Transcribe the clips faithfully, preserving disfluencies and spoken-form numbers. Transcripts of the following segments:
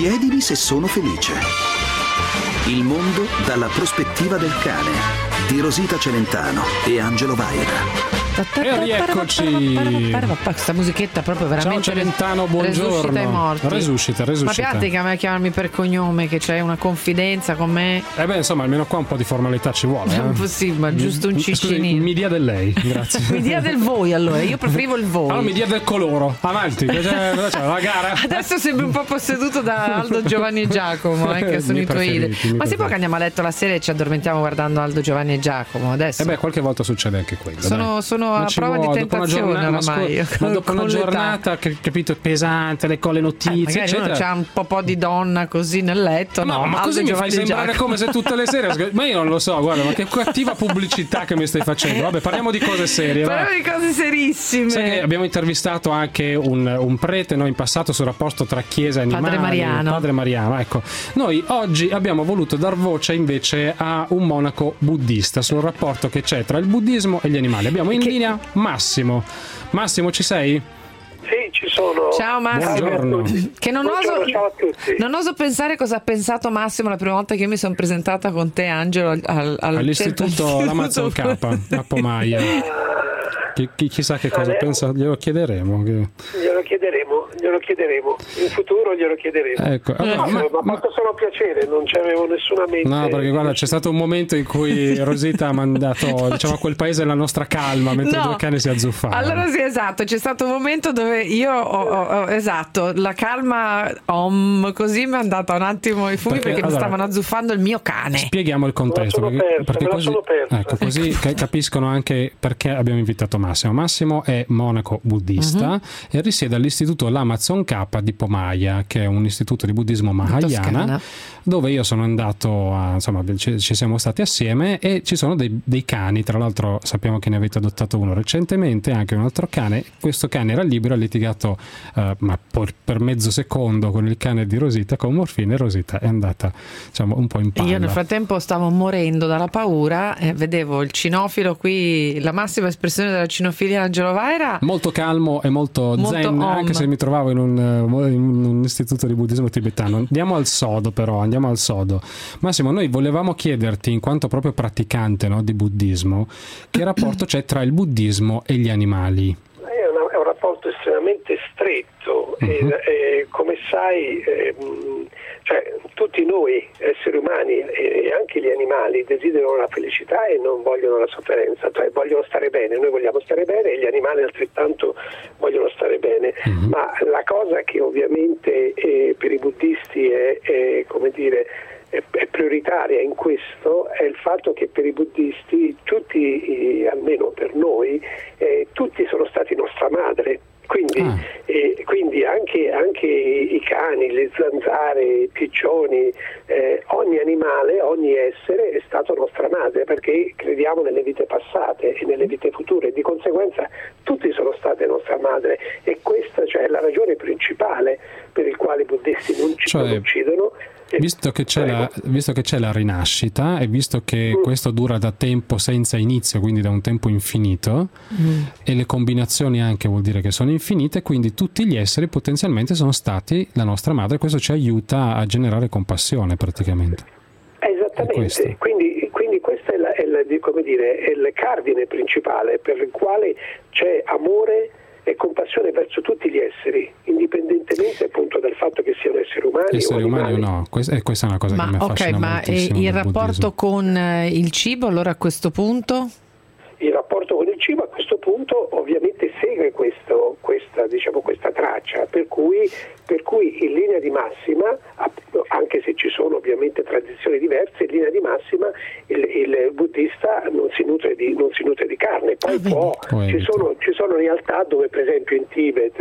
Chiedimi se sono felice. Il mondo dalla prospettiva del cane di Rosita Celentano e Angelo Vaira. E rieccoci. Questa musichetta proprio veramente. Ciao Celentano, buongiorno. Resuscita i morti. Resuscita, resuscita. Ma piatti che a me chiamarmi per cognome, che c'è una confidenza con me. Eh beh, insomma, almeno qua un po' di formalità ci vuole. Non eh? possibile, giusto un ciccinino. Mi dia del lei, grazie. Mi dia del voi, allora. Io preferivo il voi. Allora mi dia del coloro. Avanti, c'è, c'è la gara. Adesso sembri un po' posseduto da Aldo, Giovanni e Giacomo, eh, che sono i tuoi idoli. Ma si può che andiamo a letto la sera e ci addormentiamo guardando Aldo, Giovanni e Giacomo adesso? Eh beh, qualche volta succede anche quello. Sono, sono a prova di tentazione ormai. Ma dopo una giornata, capito, pesante, le colle notizie, eh, eccetera. C'è un po' di donna così nel letto. No, no ma Aldo, così mi Giovanni fai sembrare Giacomo. come se tutte le sere. Ma io non lo so, guarda, ma che cattiva pubblicità che mi stai facendo. Vabbè, parliamo di cose serie. Parliamo di cose serissime. Sai che abbiamo intervistato anche un, un prete noi in passato sul rapporto tra chiesa e animali. Padre Mariano. Padre Mariano, ecco. Noi oggi abbiamo voluto dar voce invece a un monaco buddista sul rapporto che c'è tra il buddismo e gli animali. Abbiamo in che... linea Massimo. Massimo, ci sei? Sì, ci sono. Ciao Massimo. Buongiorno. Che non Buongiorno, oso, ciao a tutti. Non oso pensare cosa ha pensato Massimo la prima volta che io mi sono presentata con te, Angelo, al, al, all'istituto L'Amazon K a Pomaia. Chi, chi, chissà che cosa pensa, glielo chiederemo. Che... Glielo chiederemo, glielo chiederemo. In futuro glielo chiederemo. Ecco. Allora, no, ma, ma, ma fatto solo piacere, non c'avevo nessuna mente. No, perché guarda, c'è stato un momento in cui Rosita ha mandato diciamo, a quel paese la nostra calma mentre no. i due cani si azzuffavano. Allora sì, esatto, c'è stato un momento dove io ho, ho, ho esatto, la calma om, così mi è andata un attimo i fumi perché, perché allora, mi stavano azzuffando il mio cane. Spieghiamo il contesto perché, persa, perché così, ecco, così capiscono anche perché abbiamo invitato Massimo. Massimo è monaco buddista uh-huh. e risiede all'istituto L'Amazon K di Pomaia, che è un istituto di buddismo mahayana, dove io sono andato a, insomma ci, ci siamo stati assieme e ci sono dei, dei cani, tra l'altro sappiamo che ne avete adottato uno recentemente, anche un altro cane. Questo cane era libero, ha litigato uh, ma per, per mezzo secondo con il cane di Rosita, con Morfina, e Rosita è andata diciamo un po' in palla. Io nel frattempo stavo morendo dalla paura e vedevo il cinofilo qui, la massima espressione della cinofilia Angelo Vaira, molto calmo e molto, molto zen, om. Anche se mi trovavo in un, in un istituto di buddismo tibetano. Andiamo al sodo però, andiamo al sodo. Massimo, noi volevamo chiederti, in quanto proprio praticante, no, di buddismo, che rapporto c'è tra il buddismo e gli animali? È, una, è un rapporto estremamente stretto uh-huh. e, e come sai eh, cioè, tutti noi esseri umani e anche gli animali desiderano la felicità e non vogliono la sofferenza, cioè vogliono stare bene, noi vogliamo stare bene e gli animali altrettanto vogliono stare bene, uh-huh. ma la cosa che ovviamente eh, per i buddisti è, è come dire è prioritaria in questo è il fatto che per i buddisti tutti, eh, almeno per noi, eh, tutti sono stati nostra madre. Quindi, ah. eh, quindi anche, anche i cani, le zanzare, i piccioni, eh, ogni animale, ogni essere è stato nostra madre perché crediamo nelle vite passate e nelle vite future. Di conseguenza tutti sono state nostra madre e questa cioè, è la ragione principale per il quale i buddisti non ci cioè... uccidono. Visto che, c'è la, visto che c'è la rinascita e visto che mm. questo dura da tempo senza inizio, quindi da un tempo infinito, mm. e le combinazioni anche vuol dire che sono infinite, quindi tutti gli esseri potenzialmente sono stati la nostra madre, questo ci aiuta a generare compassione praticamente. Esattamente, quindi, quindi questo è, la, è, la, come dire, è il cardine principale per il quale c'è amore e compassione verso tutti gli esseri, indipendentemente appunto dal fatto che siano esseri umani esseri o umani o no. Questa, e questa è una cosa ma, che mi affascina okay, moltissimo. Ma il rapporto buddismo. Con il cibo, allora a questo punto? Il rapporto con il cibo a questo punto ovviamente segue questo, questa, diciamo, questa traccia, per cui, per cui in linea di massima, anche se ci sono ovviamente tradizioni diverse, in linea di massima il, il buddista non si nutre di, non si nutre di carne, poi può, ci sono, ci sono realtà dove per esempio in Tibet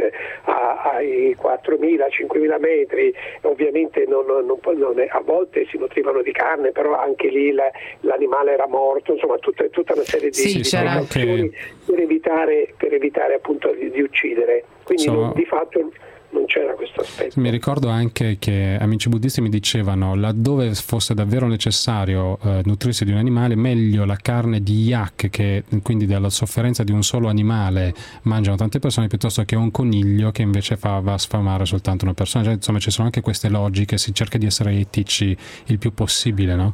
a, ai quattromila cinquemila metri ovviamente non, non, non è, a volte si nutrivano di carne, però anche lì la, l'animale era morto, insomma tutta, tutta una serie di, sì, di precauzioni per evitare, per evitare appunto di, di uccidere, quindi Sono... non, di fatto non c'era questo aspetto. Mi ricordo anche che amici buddisti mi dicevano, laddove fosse davvero necessario eh, nutrirsi di un animale, meglio la carne di yak, che quindi dalla sofferenza di un solo animale mangiano tante persone, piuttosto che un coniglio che invece fa, va a sfamare soltanto una persona. Cioè, insomma, ci sono anche queste logiche, si cerca di essere etici il più possibile, no?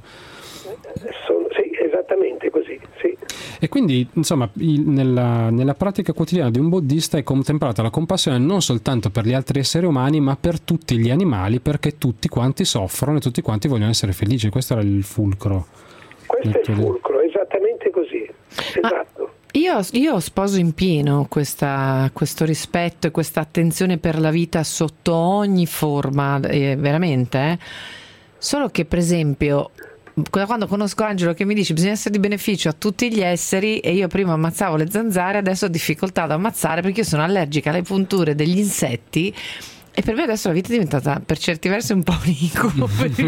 Sono, sì, esattamente così, sì. E quindi, insomma, il, nella, nella pratica quotidiana di un buddista è contemplata la compassione non soltanto per gli altri esseri umani, ma per tutti gli animali, perché tutti quanti soffrono e tutti quanti vogliono essere felici. Questo era il fulcro. Questo è il fulcro, esattamente così. Esatto. Ah. Io, io sposo in pieno questa, questo rispetto e questa attenzione per la vita sotto ogni forma, eh, veramente. Eh. Solo che, per esempio, quando conosco Angelo che mi dice bisogna essere di beneficio a tutti gli esseri, e io prima ammazzavo le zanzare, adesso ho difficoltà ad ammazzare perché io sono allergica alle punture degli insetti. E per me adesso la vita è diventata per certi versi un po' un incubo, perché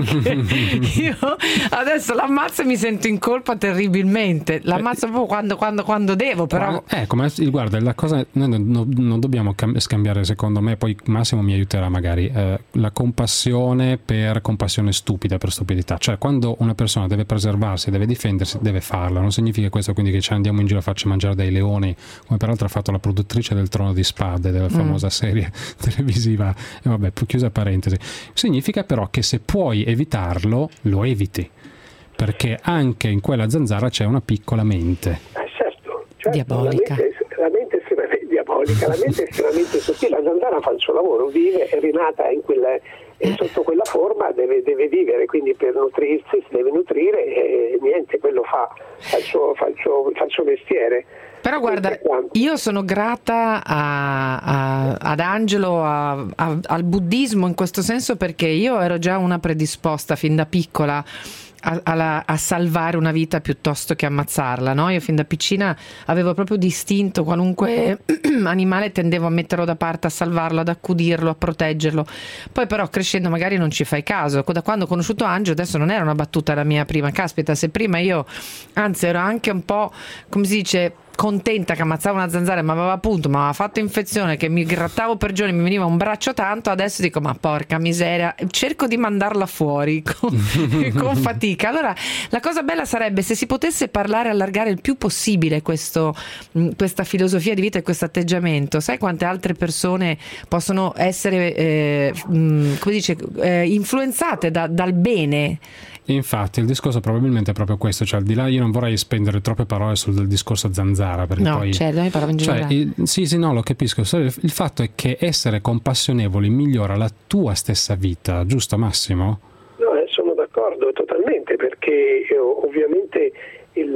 io adesso l'ammazzo e mi sento in colpa terribilmente. L'ammazzo proprio quando, quando, quando devo, però. Ecco, ma guarda, la cosa, noi non, non dobbiamo scambiare, secondo me, poi Massimo mi aiuterà magari, eh, la compassione per compassione stupida, per stupidità. Cioè, quando una persona deve preservarsi, deve difendersi, deve farlo. Non significa questo quindi che ci andiamo in giro a farci mangiare dai leoni, come peraltro ha fatto la produttrice del Trono di Spade, della famosa mm. serie televisiva. E vabbè, chiusa parentesi. Significa però che se puoi evitarlo, lo eviti, perché anche in quella zanzara c'è una piccola mente. Eh certo, certo, diabolica. La mente, la mente è estremamente diabolica, la mente è estremamente sottile. La zanzara fa il suo lavoro, vive, è rinata in quella, e sotto quella forma deve, deve vivere, quindi per nutrirsi si deve nutrire e niente, quello fa, fa, il suo, fa, il suo, fa il suo mestiere. Però guarda, io sono grata a, a, ad Angelo, a, a, al buddismo in questo senso, perché io ero già una predisposta fin da piccola a, a, a salvare una vita piuttosto che ammazzarla, no? Io fin da piccina avevo proprio distinto qualunque animale, tendevo a metterlo da parte, a salvarlo, ad accudirlo, a proteggerlo. Poi però crescendo magari non ci fai caso. Da quando ho conosciuto Angelo, adesso non era una battuta la mia prima, caspita, se prima io anzi ero anche un po', come si dice, contenta che ammazzavo una zanzara, ma aveva appunto, ma aveva fatto infezione, che mi grattavo per giorni, mi veniva un braccio tanto, adesso dico ma porca miseria, cerco di mandarla fuori con, con fatica. Allora la cosa bella sarebbe se si potesse parlare, allargare il più possibile questo, questa filosofia di vita e questo atteggiamento. Sai quante altre persone possono essere eh, come dice eh, influenzate da, dal bene? Infatti il discorso probabilmente è proprio questo, cioè al di là, io non vorrei spendere troppe parole sul discorso zanzara, perché no, poi certo, noi parliamo in cioè, generale. il, sì sì no lo capisco, il fatto è che essere compassionevoli migliora la tua stessa vita, giusto Massimo? No, eh, sono d'accordo totalmente, perché io, ovviamente il,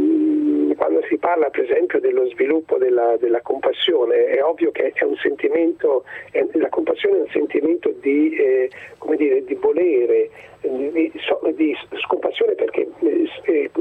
ehm, quando si parla per esempio dello sviluppo della, della compassione, è ovvio che è un sentimento, è, la compassione è un sentimento di, eh, come dire, di volere, di, di scompassione, perché eh,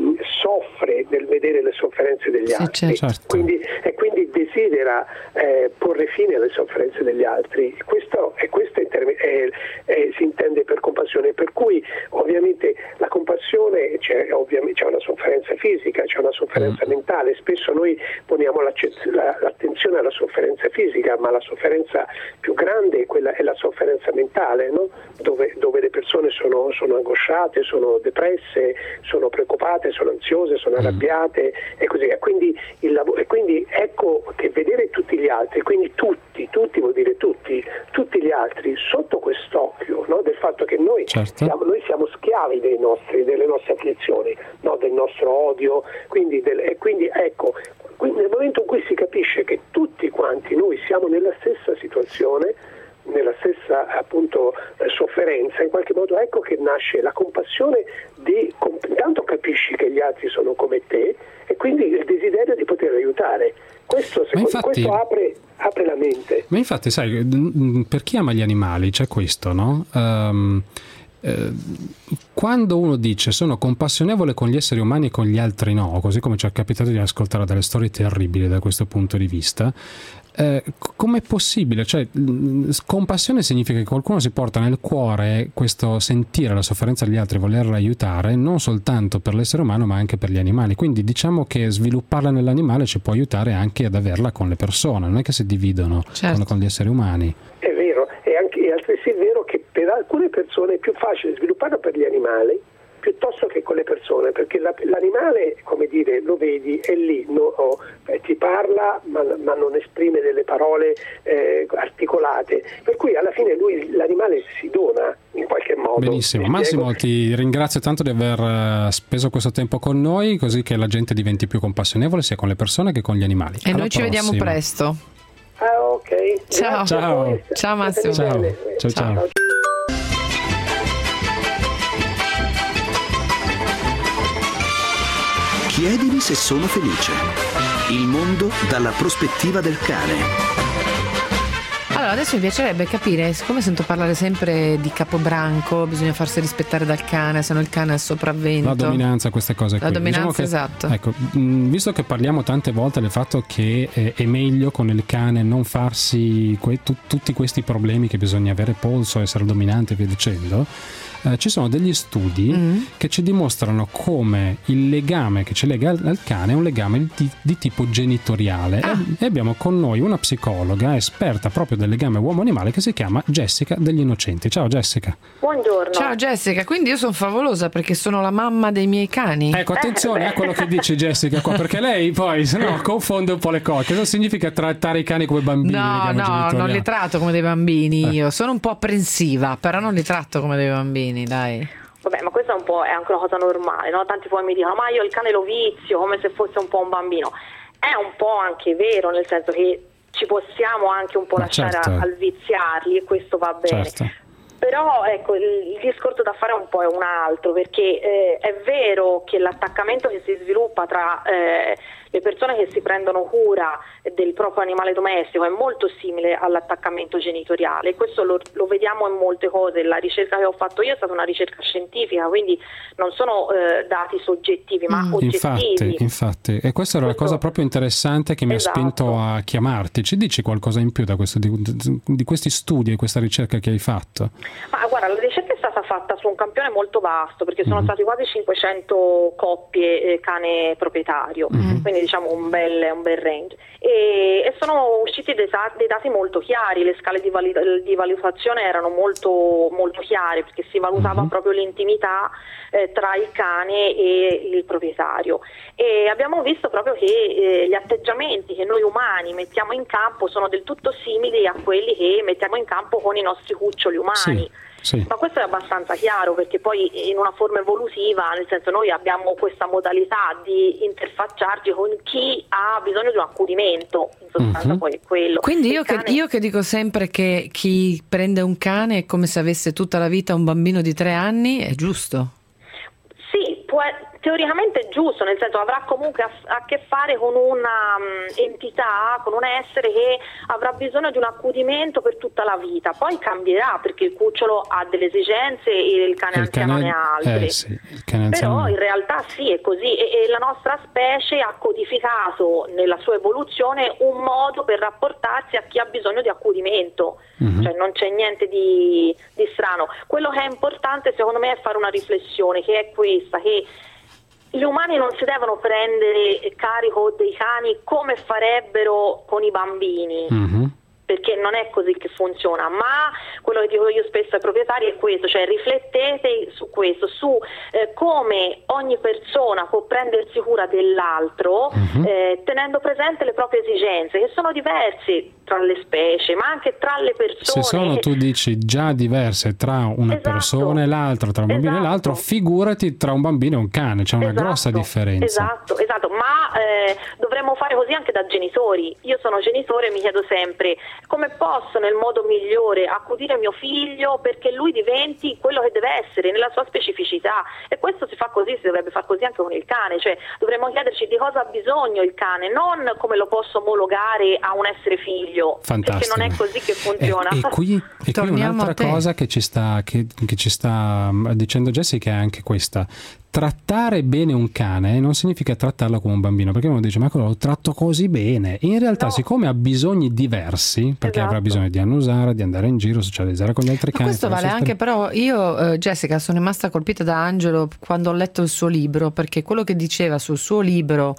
soffre nel vedere le sofferenze degli sì, altri, certo. quindi, e quindi desidera eh, porre fine alle sofferenze degli altri. Questo, e questo è, è, è, si intende per compassione, per cui ovviamente la compassione c'è, ovviamente, c'è una sofferenza fisica, c'è una sofferenza mm. mentale. Spesso noi poniamo la, l'attenzione alla sofferenza fisica, ma la sofferenza più grande è, quella, è la sofferenza mentale, no? dove, dove le persone sono, sono angosciate, sono depresse, sono preoccupate, sono ansiose, sono arrabbiate e così. E quindi, il lavoro, e quindi ecco che vedere tutti gli altri, quindi tutti, tutti vuol dire tutti, tutti gli altri sotto quest'occhio, no? Del fatto che noi, certo. siamo, noi siamo schiavi dei nostri, delle nostre afflizioni, no? Del nostro odio, quindi del, e quindi ecco, quindi nel momento in cui si capisce che tutti quanti noi siamo nella stessa situazione, nella stessa appunto eh, sofferenza, in qualche modo ecco che nasce la compassione di, intanto capisci che gli altri sono come te e quindi il desiderio di poter aiutare. Questo, secondo, infatti, questo apre, apre la mente. Ma infatti sai, per chi ama gli animali c'è questo, no? Um, eh, quando uno dice sono compassionevole con gli esseri umani e con gli altri no, così come ci è capitato di ascoltare delle storie terribili da questo punto di vista, eh, com'è possibile? Cioè, compassione significa che qualcuno si porta nel cuore questo sentire la sofferenza degli altri, voler aiutare non soltanto per l'essere umano ma anche per gli animali, quindi diciamo che svilupparla nell'animale ci può aiutare anche ad averla con le persone, non è che si dividono, certo, con, con gli esseri umani. È vero, è anche è altresì vero che per alcune persone è più facile svilupparlo per gli animali piuttosto che con le persone, perché la, l'animale, come dire, lo vedi, è lì, no, oh, eh, ti parla ma, ma non esprime delle parole eh, articolate, per cui alla fine lui, l'animale si dona in qualche modo. Benissimo, Massimo, ti ringrazio tanto di aver speso questo tempo con noi, così che la gente diventi più compassionevole sia con le persone che con gli animali. E Alla noi ci prossima. vediamo presto. Ah, ok. Ciao. Ciao. Ciao Massimo. Ciao. Ciao, ciao. ciao. Chiedimi se sono felice. Il mondo dalla prospettiva del cane. Allora, adesso mi piacerebbe capire, siccome sento parlare sempre di capobranco, bisogna farsi rispettare dal cane, se no il cane è sopravvento. La dominanza, queste cose qui. La dominanza, diciamo che, esatto. Ecco, visto che parliamo tante volte del fatto che è meglio con il cane non farsi que- tu- tutti questi problemi che bisogna avere polso, essere dominante e via dicendo, eh, ci sono degli studi mm. che ci dimostrano come il legame che ci lega al, al cane è un legame di, di tipo genitoriale. Ah. E, e abbiamo con noi una psicologa esperta proprio del legame uomo-animale che si chiama Jessica degli Innocenti. Ciao Jessica. Buongiorno. Ciao Jessica, quindi io sono favolosa perché sono la mamma dei miei cani? Ecco, attenzione eh, a quello che dice Jessica qua, perché lei poi se no confonde un po' le cose. Cosa significa trattare i cani come bambini? No, no, non li tratto come dei bambini io. Eh. Sono un po' apprensiva, però non li tratto come dei bambini, dai. Vabbè, ma questa è un po' è anche una cosa normale, no? Tanti poi mi dicono, ma io il cane lo vizio come se fosse un po' un bambino. È un po' anche vero, nel senso che ci possiamo anche un po' ma lasciare certo. al viziarli e questo va bene. Certo. Però ecco, il, il discorso da fare un po' è un altro, perché eh, è vero che l'attaccamento che si sviluppa tra eh, le persone che si prendono cura del proprio animale domestico è molto simile all'attaccamento genitoriale. Questo lo, lo vediamo in molte cose. La ricerca che ho fatto io è stata una ricerca scientifica, quindi non sono eh, dati soggettivi ma mm. oggettivi. Infatti, infatti, e questa era questo, la cosa proprio interessante che mi esatto. ha spinto a chiamarti. Ci dici qualcosa in più da questo, di, di questi studi e questa ricerca che hai fatto? Ma guarda, la ricerca è stata fatta su un campione molto vasto, perché sono mm-hmm. stati quasi cinquecento coppie eh, cane proprietario, mm-hmm. quindi diciamo un bel, un bel range, e, e sono usciti dei, dei dati molto chiari. Le scale di, vali- di valutazione erano molto, molto chiare, perché si valutava mm-hmm. proprio l'intimità eh, tra il cane e il proprietario, e abbiamo visto proprio che eh, gli atteggiamenti che noi umani mettiamo in campo sono del tutto simili a quelli che mettiamo in campo con i nostri cuccioli umani. Sì. Sì. Ma questo è abbastanza chiaro, perché poi in una forma evolutiva, nel senso, noi abbiamo questa modalità di interfacciarci con chi ha bisogno di un accudimento, in sostanza uh-huh. poi è quello. Quindi io, cane... che, io che dico sempre che chi prende un cane è come se avesse tutta la vita un bambino di tre anni, è giusto? Sì, può, teoricamente è giusto, nel senso avrà comunque a, a che fare con una um, entità, con un essere che avrà bisogno di un accudimento per tutta la vita. Poi cambierà, perché il cucciolo ha delle esigenze e il cane il anziano cane, ne ha altre. Eh sì, il cane Però anziano... in realtà sì, è così, e, e la nostra specie ha codificato nella sua evoluzione un modo per rapportarsi a chi ha bisogno di accudimento. Mm-hmm. Cioè non c'è niente di, di strano. Quello che è importante secondo me è fare una riflessione, che è questa, che gli umani non si devono prendere carico dei cani come farebbero con i bambini, mm-hmm. perché non è così che funziona. Ma quello che dico io spesso ai proprietari è questo, cioè riflettete su questo, su eh, come ogni persona può prendersi cura dell'altro, mm-hmm. eh, tenendo presente le proprie esigenze, che sono diverse tra le specie, ma anche tra le persone. Se sono, tu dici, già diverse tra una esatto. persona e l'altra, tra un bambino esatto. e l'altro, figurati tra un bambino e un cane, c'è una esatto. grossa differenza. Esatto, esatto, ma eh, dovremmo fare così anche da genitori. Io sono genitore e mi chiedo sempre come posso nel modo migliore accudire mio figlio perché lui diventi quello che deve essere nella sua specificità, e questo si fa così, si dovrebbe fare così anche con il cane, cioè dovremmo chiederci di cosa ha bisogno il cane, non come lo posso omologare a un essere figlio, figlio. Fantastico. Perché non è così che funziona. E, e qui, e qui un'altra cosa che ci sta che, che ci sta dicendo Jessica è anche questa: trattare bene un cane non significa trattarlo come un bambino, perché uno dice ma quello lo tratto così bene. In realtà, no. siccome ha bisogni diversi, perché esatto. avrà bisogno di annusare, di andare in giro, socializzare con gli altri ma cani. Questo vale anche, sper- però io eh, Jessica sono rimasta colpita da Angelo quando ho letto il suo libro, perché quello che diceva sul suo libro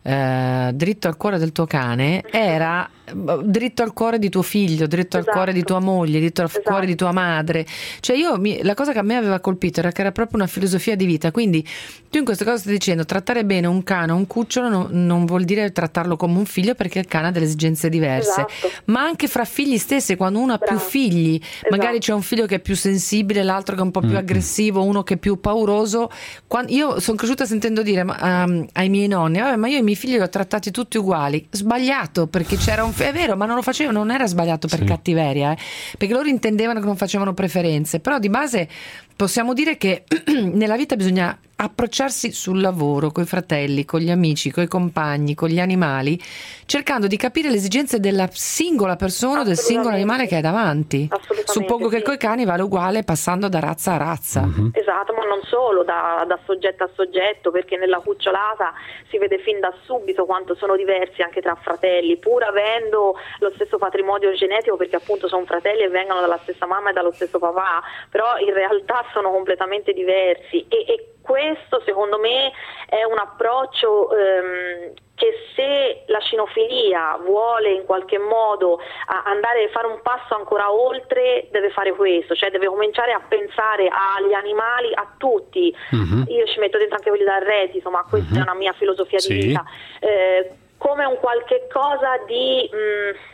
eh, Dritto al cuore del tuo cane era dritto al cuore di tuo figlio, dritto esatto. al cuore di tua moglie, dritto al esatto. cuore di tua madre. Cioè io mi, la cosa che a me aveva colpito era che era proprio una filosofia di vita. Quindi tu in questo caso stai dicendo trattare bene un cane, un cucciolo no, non vuol dire trattarlo come un figlio, perché il cane ha delle esigenze diverse, esatto. ma anche fra figli stessi, quando uno ha Bravo. più figli, esatto. magari c'è un figlio che è più sensibile, l'altro che è un po' più mm-hmm. aggressivo, uno che è più pauroso. Quando, io sono cresciuta sentendo dire ma, um, ai miei nonni vabbè, ma io i miei figli li ho trattati tutti uguali. Sbagliato, perché c'era un è vero, ma non lo facevano, non era sbagliato per sì. cattiveria, eh, perché loro intendevano che non facevano preferenze, però di base possiamo dire che nella vita bisogna approcciarsi sul lavoro, coi fratelli, con gli amici, coi compagni, con gli animali, cercando di capire le esigenze della singola persona o del singolo animale che hai davanti. Suppongo che sì. coi cani vale uguale, passando da razza a razza. Mm-hmm. Esatto, ma non solo, da, da soggetto a soggetto, perché nella cucciolata si vede fin da subito quanto sono diversi anche tra fratelli, pur avendo lo stesso patrimonio genetico, perché appunto sono fratelli e vengono dalla stessa mamma e dallo stesso papà, però in realtà sono completamente diversi e, e questo secondo me è un approccio ehm, che se la cinofilia vuole in qualche modo a andare a fare un passo ancora oltre, deve fare questo, cioè deve cominciare a pensare agli animali, a tutti. Mm-hmm. Io ci metto dentro anche quelli da arredi, insomma questa mm-hmm. è una mia filosofia sì. di vita, eh, come un qualche cosa di mh,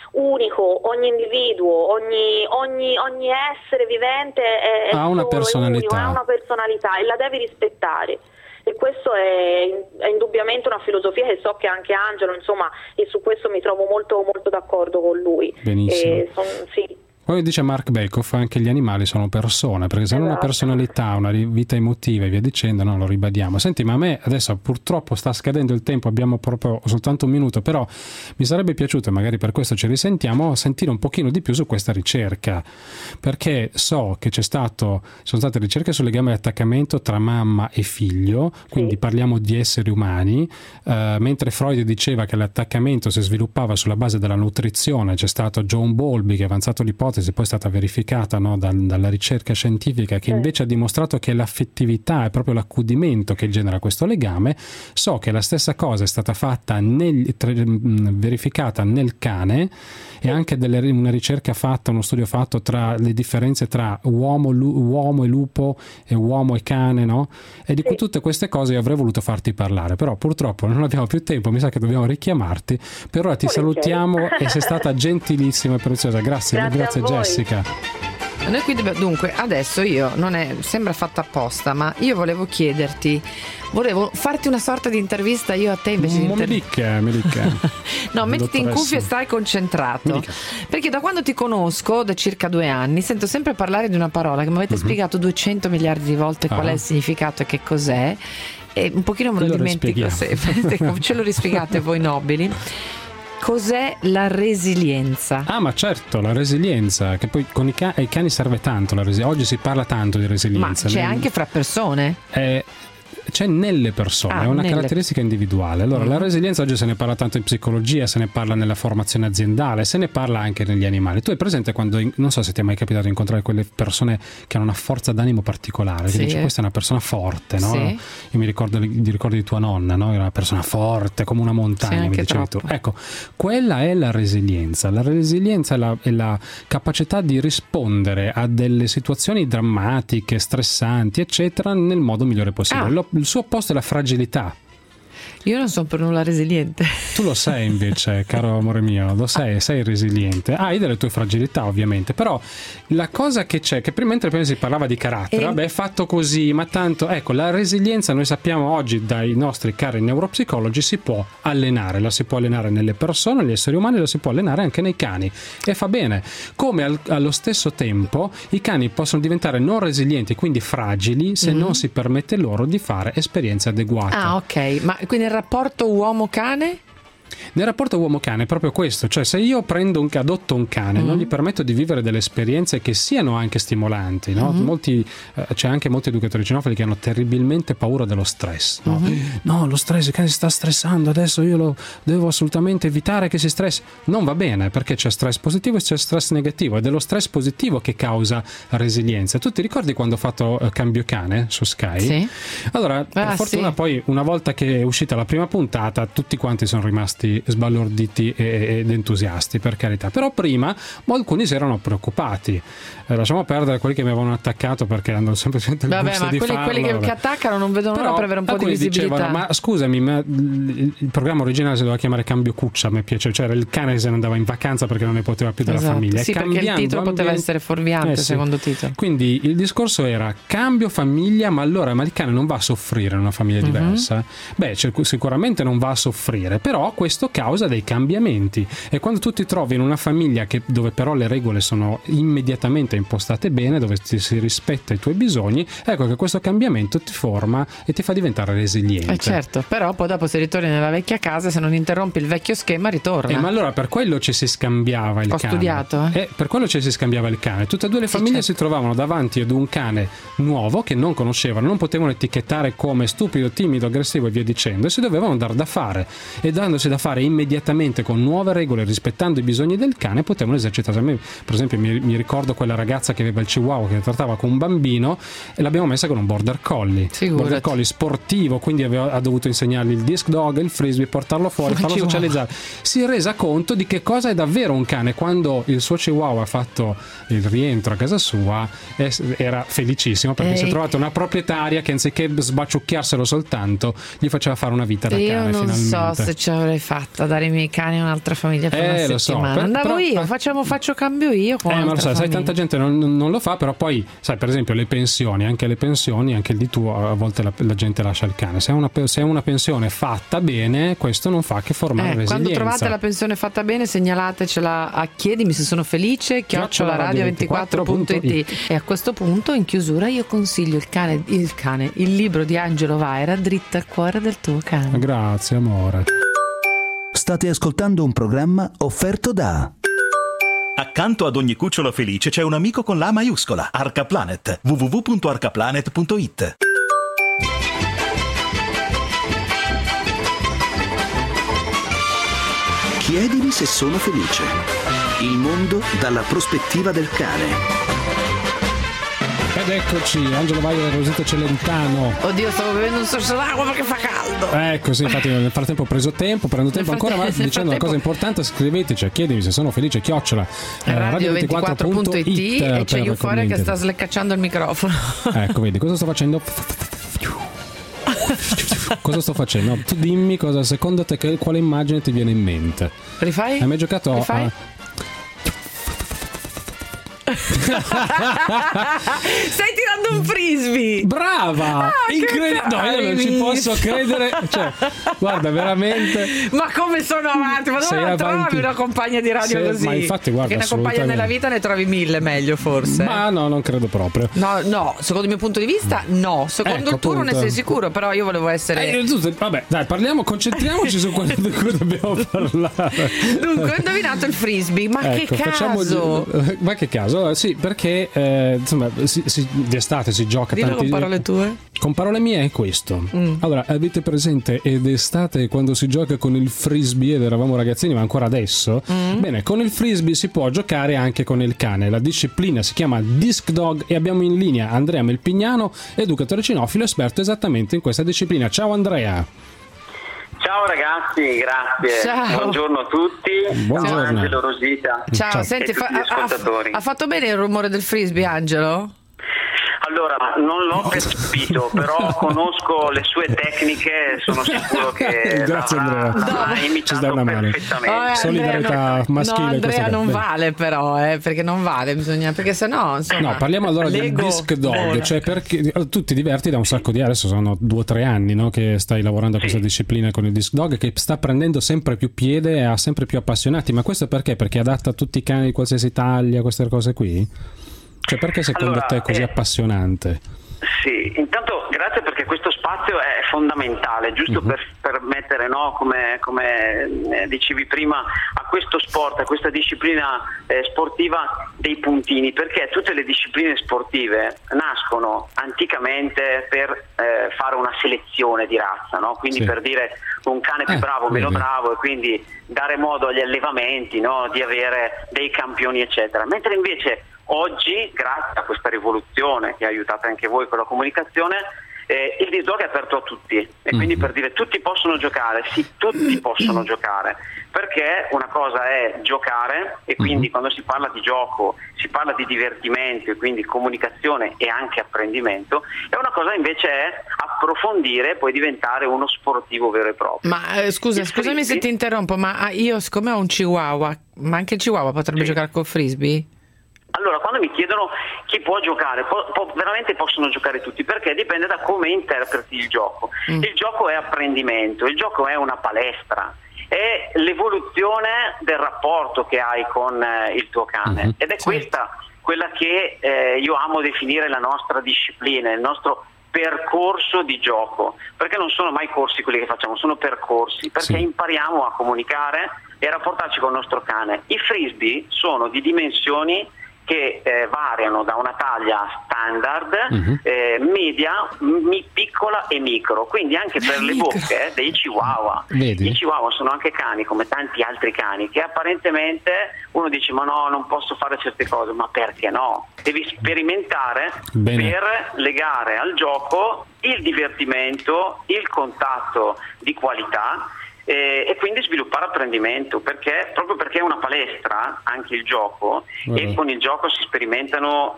unico, ogni individuo, ogni, ogni, ogni essere vivente è, è ha una personalità, unico, ha una personalità e la devi rispettare. E questo è, è indubbiamente una filosofia che so che anche Angelo, insomma, e su questo mi trovo molto molto d'accordo con lui. Benissimo. E son, sì. Poi dice Mark Bekoff, anche gli animali sono persone, perché se hanno esatto. una personalità, una vita emotiva e via dicendo, no, lo ribadiamo. Senti, ma a me adesso purtroppo sta scadendo il tempo, abbiamo proprio soltanto un minuto, però mi sarebbe piaciuto, e magari per questo ci risentiamo, sentire un pochino di più su questa ricerca, perché so che c'è stato, sono state ricerche sul legame di attaccamento tra mamma e figlio, quindi sì. parliamo di esseri umani, eh, mentre Freud diceva che l'attaccamento si sviluppava sulla base della nutrizione, c'è stato John Bowlby che ha avanzato l'ipotesi, poi è stata verificata no, dal, dalla ricerca scientifica, che invece ha dimostrato che l'affettività è proprio l'accudimento che genera questo legame. So che la stessa cosa è stata fatta nel, tre, verificata nel cane, e anche delle, una ricerca fatta, uno studio fatto tra le differenze tra uomo, lu, uomo e lupo e uomo e cane, no? E di sì. tutte queste cose io avrei voluto farti parlare, però purtroppo non abbiamo più tempo, mi sa che dobbiamo richiamarti. Per ora ti okay. salutiamo e sei stata gentilissima e preziosa. Grazie, grazie, grazie Jessica. Noi qui dobbiamo, dunque adesso io non è sembra fatto apposta, ma io volevo chiederti, volevo farti una sorta di intervista io a te invece di inter... mi dica, mi dica. No, mettiti in cuffia e stai concentrato, perché da quando ti conosco, da circa due anni, sento sempre parlare di una parola che mi avete mm-hmm. spiegato duecento miliardi di volte qual ah. è il significato e che cos'è, e un pochino me lo, lo dimentico se ce lo rispiegate voi nobili. Cos'è la resilienza? Ah, ma certo, la resilienza, che poi con i, ca- i cani serve tanto la resilienza. Oggi si parla tanto di resilienza. Ma c'è nel... anche fra persone? Eh, c'è nelle persone, ah, è una nelle... caratteristica individuale. Allora, mm. la resilienza oggi se ne parla tanto in psicologia, se ne parla nella formazione aziendale, se ne parla anche negli animali. Tu hai presente quando, non so se ti è mai capitato di incontrare quelle persone che hanno una forza d'animo particolare, sì. che dici questa è una persona forte, no? Sì. Io mi ricordo di ricordo di tua nonna, no? Era una persona forte come una montagna, sì, mi dicevi tu. Ecco, quella è la resilienza. La resilienza è la, è la capacità di rispondere a delle situazioni drammatiche, stressanti, eccetera, nel modo migliore possibile. Ah. Il suo opposto è la fragilità. Io non sono per nulla resiliente. Tu lo sei invece, caro amore mio, lo sei, sei resiliente. Hai delle tue fragilità ovviamente, però la cosa che c'è, che prima mentre prima si parlava di carattere, e... vabbè è fatto così, ma tanto, ecco, la resilienza noi sappiamo oggi dai nostri cari neuropsicologi si può allenare, la si può allenare nelle persone, negli esseri umani, la si può allenare anche nei cani e fa bene. Come al, allo stesso tempo i cani possono diventare non resilienti, quindi fragili, se mm-hmm. non si permette loro di fare esperienze adeguate. Ah, ok, ma quindi il rapporto uomo-cane? Nel rapporto uomo-cane è proprio questo, cioè se io prendo un adotto un cane, mm-hmm. non gli permetto di vivere delle esperienze che siano anche stimolanti, no? Mm-hmm. Molti, eh, c'è anche molti educatori cinofili che hanno terribilmente paura dello stress, no? Mm-hmm. No, lo stress, il cane si sta stressando, adesso io lo devo assolutamente evitare che si stressi. Non va bene, perché c'è stress positivo e c'è stress negativo, ed è lo stress positivo che causa resilienza. Tu ti ricordi quando ho fatto uh, Cambio Cane su Sky? Sì. Allora, ah, per fortuna sì. poi una volta che è uscita la prima puntata, tutti quanti sono rimasti sbalorditi ed entusiasti, per carità, però prima alcuni si erano preoccupati. Eh, lasciamo perdere quelli che mi avevano attaccato perché hanno semplicemente il vabbè, gusto ma di quelli, farlo, quelli che, che attaccano non vedono l'ora per avere un po' di visibilità. Dicevano, ma scusami, ma il, il programma originale si doveva chiamare Cambio Cuccia, a me piace, cioè era il cane che se ne andava in vacanza perché non ne poteva più della esatto. famiglia. Sì, perché il titolo ambiente... poteva essere fuorviante, eh, sì. secondo titolo. Quindi il discorso era cambio famiglia, ma allora ma il cane non va a soffrire in una famiglia mm-hmm. diversa? Beh, sicuramente non va a soffrire, però questo causa dei cambiamenti, e quando tu ti trovi in una famiglia che, dove però le regole sono immediatamente impostate bene, dove ti si rispetta i tuoi bisogni, ecco che questo cambiamento ti forma e ti fa diventare resiliente. Eh certo, però poi dopo se ritorni nella vecchia casa, se non interrompi il vecchio schema, ritorna. Eh, ma allora per quello ci si scambiava il Ho cane. Ho studiato. Eh, per quello ci si scambiava il cane. Tutte e due le sì, famiglie certo. si trovavano davanti ad un cane nuovo che non conoscevano, non potevano etichettare come stupido, timido, aggressivo e via dicendo, e si dovevano dar da fare, e dandosi da fare immediatamente con nuove regole, rispettando i bisogni del cane, potevano esercitare. A me, per esempio, mi, mi ricordo quella ragazza che aveva il chihuahua che trattava con un bambino e l'abbiamo messa con un border collie. Figurati. Border collie sportivo, quindi aveva, ha dovuto insegnargli il disc dog, il frisbee, portarlo fuori, farlo chihuahua. Socializzare. Si è resa conto di che cosa è davvero un cane. Quando il suo chihuahua ha fatto il rientro a casa sua, era felicissimo perché Ehi. si è trovata una proprietaria che anziché sbaciucchiarselo soltanto gli faceva fare una vita da io cane. Io non finalmente. so se ce l'avrei fatta dare i miei cani a un'altra famiglia per eh, una settimana. So, per, Andavo però, io, facciamo, faccio cambio io con eh, ma lo sai, sai, tanta gente non, non lo fa, però poi sai, per esempio le pensioni, anche le pensioni, anche lì tu a volte la, la gente lascia il cane. Se è una, se è una pensione fatta bene, questo non fa che formare eh, resilienza. Quando trovate la pensione fatta bene, segnalatecela a chiedimi se sono felice chiocciola radio ventiquattro punto it. E a questo punto in chiusura io consiglio il cane, il cane, il libro di Angelo Vaira, Dritta al cuore del tuo cane. Grazie amore. State ascoltando un programma offerto da... Accanto ad ogni cucciolo felice c'è un amico con la maiuscola, Arcaplanet, w w w punto arcaplanet punto it. Chiedimi se sono felice. Il mondo dalla prospettiva del cane. Ed eccoci, Angelo Vaira e Rosita Celentano. Oddio, stavo bevendo un sorso d'acqua perché fa caldo. Ecco, sì, infatti nel frattempo ho preso tempo, prendo tempo ancora, ma dicendo frattempo... una cosa importante, scriveteci, chiedimi se sono felice, chiocciola eh, radio ventiquattro punto it e c'è Euphoria che sta sleccacciando il microfono. Ecco, vedi, cosa sto facendo? Cosa sto facendo? Tu dimmi cosa secondo te, che, quale immagine ti viene in mente? Rifai? Hai mai giocato Rifai? a... Stai tirando un frisbee. Brava, ah, incredibile. No, io non ci posso credere, cioè, guarda, veramente. Ma come sono avanti? Ma dove la trovi una compagna di radio sei, così? Ma infatti, guarda, perché una compagna nella vita ne trovi mille meglio forse. Ma no, non credo proprio. No, no, secondo il mio punto di vista no. Secondo ecco, il tuo non ne sei sicuro, però io volevo essere eh, giusto, vabbè, dai, parliamo, concentriamoci su quello di cui dobbiamo parlare. Dunque, ho indovinato il frisbee, ma ecco, che caso? Facciamo, ma che caso? Sì, perché eh, insomma si, si, d'estate si gioca Dillo tanti... con parole tue. Con parole mie è questo. Mm. Allora, avete presente ed estate quando si gioca con il frisbee ed eravamo ragazzini, ma ancora adesso? Mm. Bene, con il frisbee si può giocare anche con il cane. La disciplina si chiama disc dog e abbiamo in linea Andrea Melpignano, educatore cinofilo, esperto esattamente in questa disciplina. Ciao Andrea. Ciao ragazzi, grazie. Ciao. Buongiorno a tutti. Buongiorno. Ciao Angelo, Rosita. Ciao, Ciao. Senti, e fa- tutti gli ascoltatori. ha, ha fatto bene il rumore del frisbee, Angelo? Allora, non l'ho percepito, però conosco le sue tecniche, sono sicuro che grazie Andrea. l'ha imitato una mano. perfettamente. Oh, eh, solidarietà Andrea, maschile. No, Andrea non bene. vale però, eh, perché non vale, bisogna, perché sennò insomma. No, parliamo allora Lego, del disc dog, ora. cioè perché tu ti diverti da un sacco di anni, adesso sono due o tre anni, no, che stai lavorando a questa sì. disciplina con il disc dog che sta prendendo sempre più piede e ha sempre più appassionati, ma questo perché? Perché è adatta a tutti i cani di qualsiasi taglia, queste cose qui? Cioè perché secondo allora, te è così eh, appassionante? Sì, intanto grazie perché questo spazio è fondamentale, giusto uh-huh. per, per mettere, no, come, come dicevi prima, a questo sport, a questa disciplina eh, sportiva dei puntini, perché tutte le discipline sportive nascono anticamente per eh, fare una selezione di razza, no? Quindi sì. per dire un cane più eh, bravo, meno vedi. bravo, e quindi dare modo agli allevamenti, no, di avere dei campioni eccetera, mentre invece oggi, grazie a questa rivoluzione che ha aiutato anche voi con la comunicazione, eh, il disc dog è aperto a tutti, e quindi mm-hmm. per dire tutti possono giocare, sì, tutti possono giocare, perché una cosa è giocare, e quindi mm-hmm. quando si parla di gioco si parla di divertimento, e quindi comunicazione e anche apprendimento, e una cosa invece è approfondire e poi diventare uno sportivo vero e proprio. Ma eh, scusa, il scusami frisbee, se ti interrompo, ma io siccome ho un chihuahua, ma anche il chihuahua potrebbe sì. giocare col frisbee? Allora, quando mi chiedono chi può giocare, può, può, veramente possono giocare tutti, perché dipende da come interpreti il gioco. Mm. Il gioco è apprendimento, il gioco è una palestra, è l'evoluzione del rapporto che hai con eh, il tuo cane, mm-hmm. ed è certo. questa quella che eh, io amo definire la nostra disciplina, il nostro percorso di gioco, perché non sono mai corsi quelli che facciamo, sono percorsi, perché sì. impariamo a comunicare e a rapportarci con il nostro cane. I frisbee sono di dimensioni che eh, variano da una taglia standard, uh-huh. eh, media, mi, piccola e micro, quindi anche per le bocche eh, dei chihuahua. Vedi? I chihuahua sono anche cani come tanti altri cani che apparentemente uno dice ma no, non posso fare certe cose, ma perché no? Devi sperimentare Bene. per legare al gioco il divertimento, il contatto di qualità, Eh, e quindi sviluppare apprendimento, perché proprio perché è una palestra anche il gioco, uh-huh. e con il gioco si sperimentano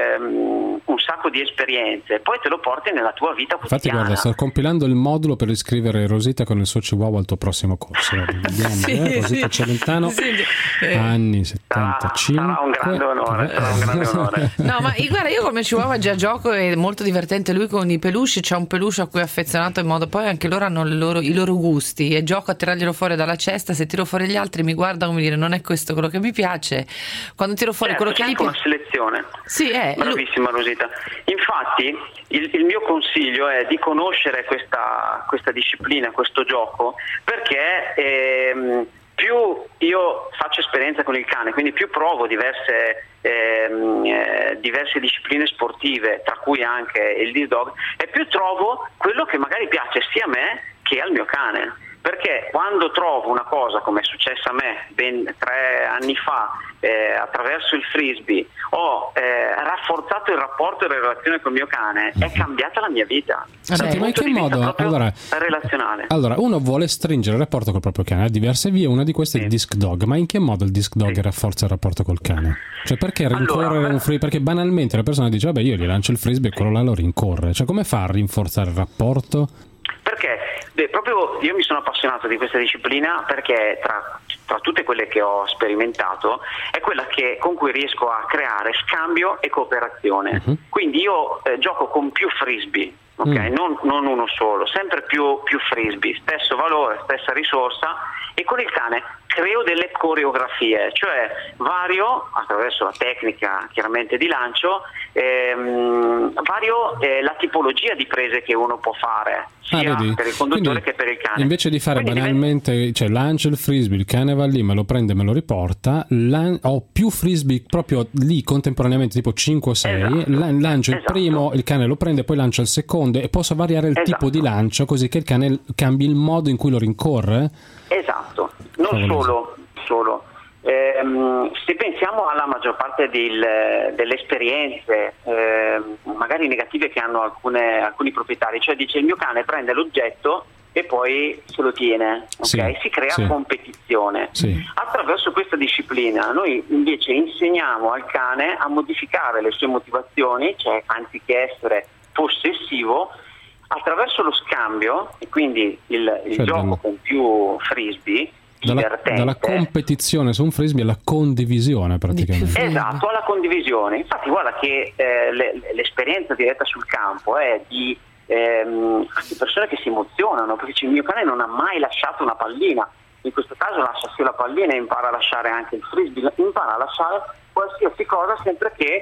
ehm, un sacco di esperienze, poi te lo porti nella tua vita quotidiana. Infatti guarda, sto compilando il modulo per iscrivere Rosita con il suo chihuahua al tuo prossimo corso. Vediamo, sì, eh? Rosita sì. Celentano, sì. anni settantacinque. Sarà un grande onore, sarà un grande onore. No, ma guarda, io come chihuahua già gioco, è molto divertente lui con i peluche, c'è un peluche a cui è affezionato in modo, poi anche loro hanno le loro, i loro gusti, e gioco a tirarglielo fuori dalla cesta. Se tiro fuori gli altri mi guarda come dire non è questo quello che mi piace, quando tiro fuori certo, quello che gli piace. Una selezione. Sì, è bravissima lui... Rosita. Infatti il, il mio consiglio è di conoscere questa, questa disciplina, questo gioco, perché ehm, più io faccio esperienza con il cane, quindi più provo diverse ehm, eh, diverse discipline sportive, tra cui anche il disc dog, e più trovo quello che magari piace sia a me che al mio cane, perché quando trovo una cosa come è successo a me ben tre anni fa eh, attraverso il frisbee, ho eh, rafforzato il rapporto e la relazione con il mio cane, è cambiata la mia vita. Senti, ma in che modo? Allora, relazionale. Allora, uno vuole stringere il rapporto col proprio cane, ha diverse vie, una di queste sì. è il disc dog, ma in che modo il disc dog sì. rafforza il rapporto col cane? Cioè perché rincorrere allora, un frisbee? Perché banalmente la persona dice vabbè io gli lancio il frisbee e quello là lo rincorre, cioè come fa a rinforzare il rapporto? Perché beh, proprio io mi sono appassionato di questa disciplina perché tra, tra tutte quelle che ho sperimentato è quella che, con cui riesco a creare scambio e cooperazione. Uh-huh. Quindi io eh, gioco con più frisbee, okay? mm. non, non uno solo, sempre più, più frisbee, stesso valore, stessa risorsa, e con il cane creo delle coreografie, cioè vario attraverso la tecnica chiaramente di lancio, ehm, vario eh, la tipologia di prese che uno può fare sia ah, per il conduttore Quindi, che per il cane. Invece di fare Quindi banalmente, diventa... cioè lancio il frisbee, il cane va lì, me lo prende, me lo riporta, lan... ho più frisbee proprio lì contemporaneamente, tipo cinque o sei, esatto. Lan- lancio esatto. il primo, il cane lo prende, poi lancio il secondo e posso variare il esatto. tipo di lancio così che il cane cambi il modo in cui lo rincorre? Esatto, non solo, solo. Ehm, se pensiamo alla maggior parte del, delle esperienze eh, magari negative che hanno alcune, alcuni proprietari, cioè dice il mio cane prende l'oggetto e poi se lo tiene, okay? Sì, si crea sì. competizione. Sì. Attraverso questa disciplina noi invece insegniamo al cane a modificare le sue motivazioni, cioè anziché essere possessivo, attraverso lo scambio, e quindi il, il cioè, gioco dalla, con più frisbee dalla, dalla competizione su un frisbee alla condivisione praticamente. Esatto, alla condivisione. Infatti guarda che eh, le, l'esperienza diretta sul campo è di ehm, queste persone che si emozionano, perché il mio cane non ha mai lasciato una pallina, in questo caso lascia sia la pallina e impara a lasciare anche il frisbee, impara a lasciare qualsiasi cosa sempre che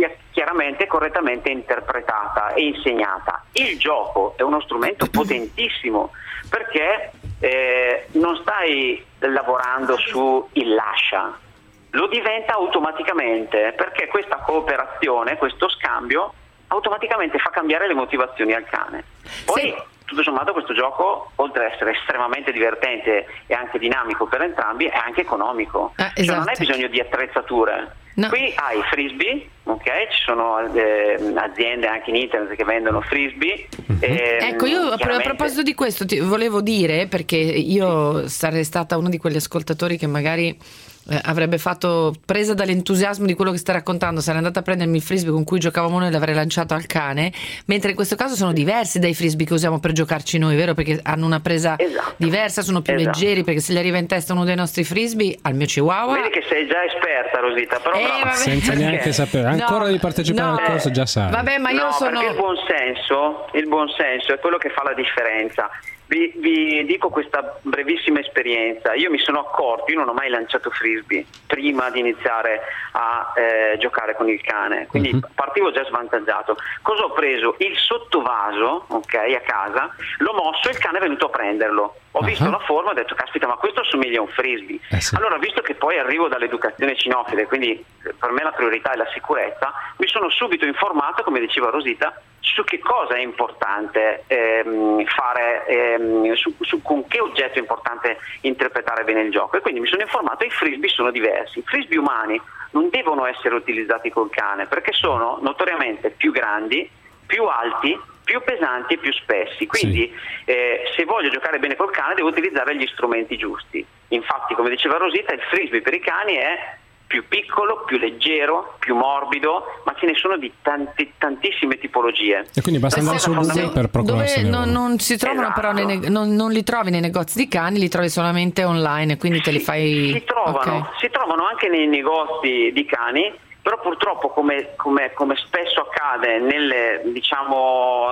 sia chiaramente correttamente interpretata e insegnata. Il gioco è uno strumento potentissimo perché eh, non stai lavorando su il lascia, lo diventa automaticamente, perché questa cooperazione, questo scambio automaticamente fa cambiare le motivazioni al cane. Poi sì. Tutto sommato questo gioco, oltre ad essere estremamente divertente e anche dinamico per entrambi, è anche economico. Ah, esatto. Cioè non hai bisogno di attrezzature. No. Qui hai frisbee, ok? Ci sono eh, aziende anche in internet che vendono frisbee. Mm-hmm. E, ecco, io chiaramente... a proposito di questo ti volevo dire, perché io sarei stata uno di quegli ascoltatori che magari Eh, avrebbe fatto, presa dall'entusiasmo di quello che stai raccontando, sarei andata a prendermi il frisbee con cui giocavamo noi e l'avrei lanciato al cane, mentre in questo caso sono diversi dai frisbee che usiamo per giocarci noi, vero? Perché hanno una presa esatto. diversa, sono più esatto. leggeri, perché se gli arriva in testa uno dei nostri frisbee, al mio chihuahua... Vedi che sei già esperta, Rosita, però eh, no. senza neanche sapere, ancora no, di partecipare no, al corso già sai. Vabbè, ma io no, sono... perché il buon senso, il buon senso è quello che fa la differenza. Vi, vi dico questa brevissima esperienza. Io mi sono accorto, io non ho mai lanciato frisbee prima di iniziare a eh, giocare con il cane, quindi uh-huh. partivo già svantaggiato. Cosa ho preso? Il sottovaso, ok, a casa, l'ho mosso e il cane è venuto a prenderlo. Ho uh-huh. visto la forma e ho detto, caspita, ma questo assomiglia a un frisbee. Eh sì. Allora, visto che poi arrivo dall'educazione cinofile, quindi per me la priorità è la sicurezza, mi sono subito informato, come diceva Rosita, su che cosa è importante ehm, fare, ehm, su, su con che oggetto è importante interpretare bene il gioco, e quindi mi sono informato. I frisbee sono diversi. I frisbee umani non devono essere utilizzati col cane perché sono notoriamente più grandi, più alti, più pesanti e più spessi, quindi sì. eh, se voglio giocare bene col cane devo utilizzare gli strumenti giusti. Infatti, come diceva Rosita, il frisbee per i cani è più piccolo, più leggero, più morbido, ma ce ne sono di tanti, tantissime tipologie. E quindi basta andare su Google per procurarsene. Dove non, non si trovano esatto. però nei, non, non li trovi nei negozi di cani, li trovi solamente online, e quindi te li fai... Si, si trovano, okay. si trovano anche nei negozi di cani, però purtroppo come, come, come spesso accade nelle diciamo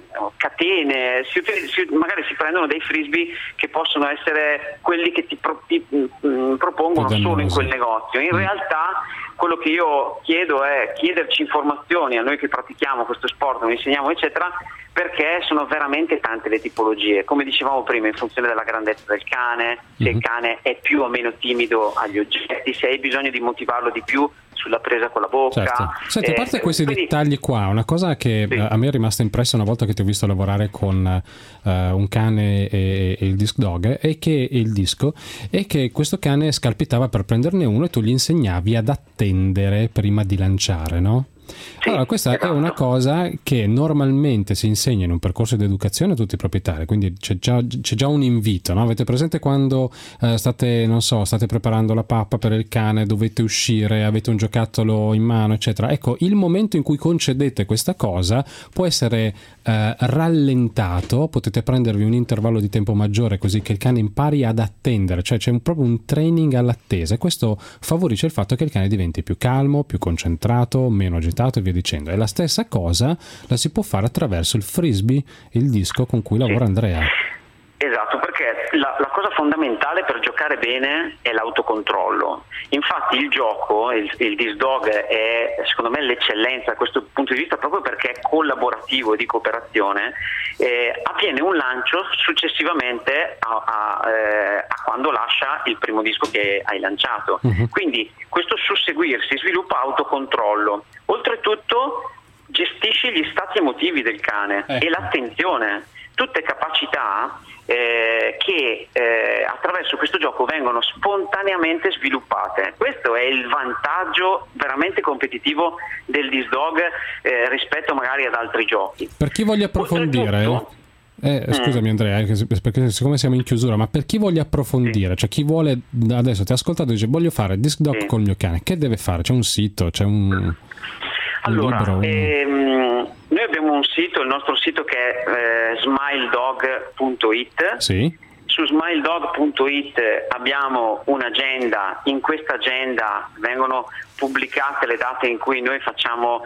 catene, si utilizz- si, magari si prendono dei frisbee che possono essere quelli che ti, pro- ti mh, propongono solo in quel negozio. In mm. realtà quello che io chiedo è chiederci informazioni a noi che pratichiamo questo sport, lo insegniamo eccetera, perché sono veramente tante le tipologie, come dicevamo prima, in funzione della grandezza del cane, se mm-hmm. il cane è più o meno timido agli oggetti, se hai bisogno di motivarlo di più sulla presa con la bocca. Certo. Senti, a parte eh, questi quindi... dettagli qua, una cosa che sì. a me è rimasta impressa una volta che ti ho visto lavorare con uh, un cane e, e il disc dog, è che il disco è che questo cane scalpitava per prenderne uno e tu gli insegnavi ad attendere prima di lanciare, no? Sì, allora questa esatto. è una cosa che normalmente si insegna in un percorso di educazione a tutti i proprietari, quindi c'è già, c'è già un invito, no? Avete presente quando eh, state, non so, state preparando la pappa per il cane, dovete uscire, avete un giocattolo in mano eccetera, ecco, il momento in cui concedete questa cosa può essere eh, rallentato, potete prendervi un intervallo di tempo maggiore così che il cane impari ad attendere, cioè c'è un, proprio un training all'attesa, e questo favorisce il fatto che il cane diventi più calmo, più concentrato, meno agitato e via dicendo. E la stessa cosa la si può fare attraverso il frisbee, il disco con cui lavora Andrea. Esatto, perché la, la cosa fondamentale per giocare bene è l'autocontrollo. Infatti il gioco, il, il disc dog è secondo me l'eccellenza da questo punto di vista, proprio perché è collaborativo e di cooperazione. Eh, avviene un lancio successivamente a, a, eh, a quando lascia il primo disco che hai lanciato. Uh-huh. Quindi questo susseguirsi sviluppa autocontrollo. Oltretutto gestisci gli stati emotivi del cane eh. e l'attenzione, tutte capacità eh, che eh, attraverso questo gioco vengono spontaneamente sviluppate. Questo è il vantaggio veramente competitivo del disc dog eh, rispetto magari ad altri giochi. Per chi voglia approfondire, eh, scusami Andrea, perché siccome siamo in chiusura, ma per chi voglia approfondire, sì. cioè chi vuole, adesso ti ha ascoltato e dice voglio fare disc dog sì. col mio cane, che deve fare? C'è un sito, c'è un... Allora, libro, un... ehm, noi abbiamo un sito, il nostro sito che è eh, smiledog punto it. Sì. Su smiledog punto it abbiamo un'agenda, in questa agenda vengono pubblicate le date in cui noi facciamo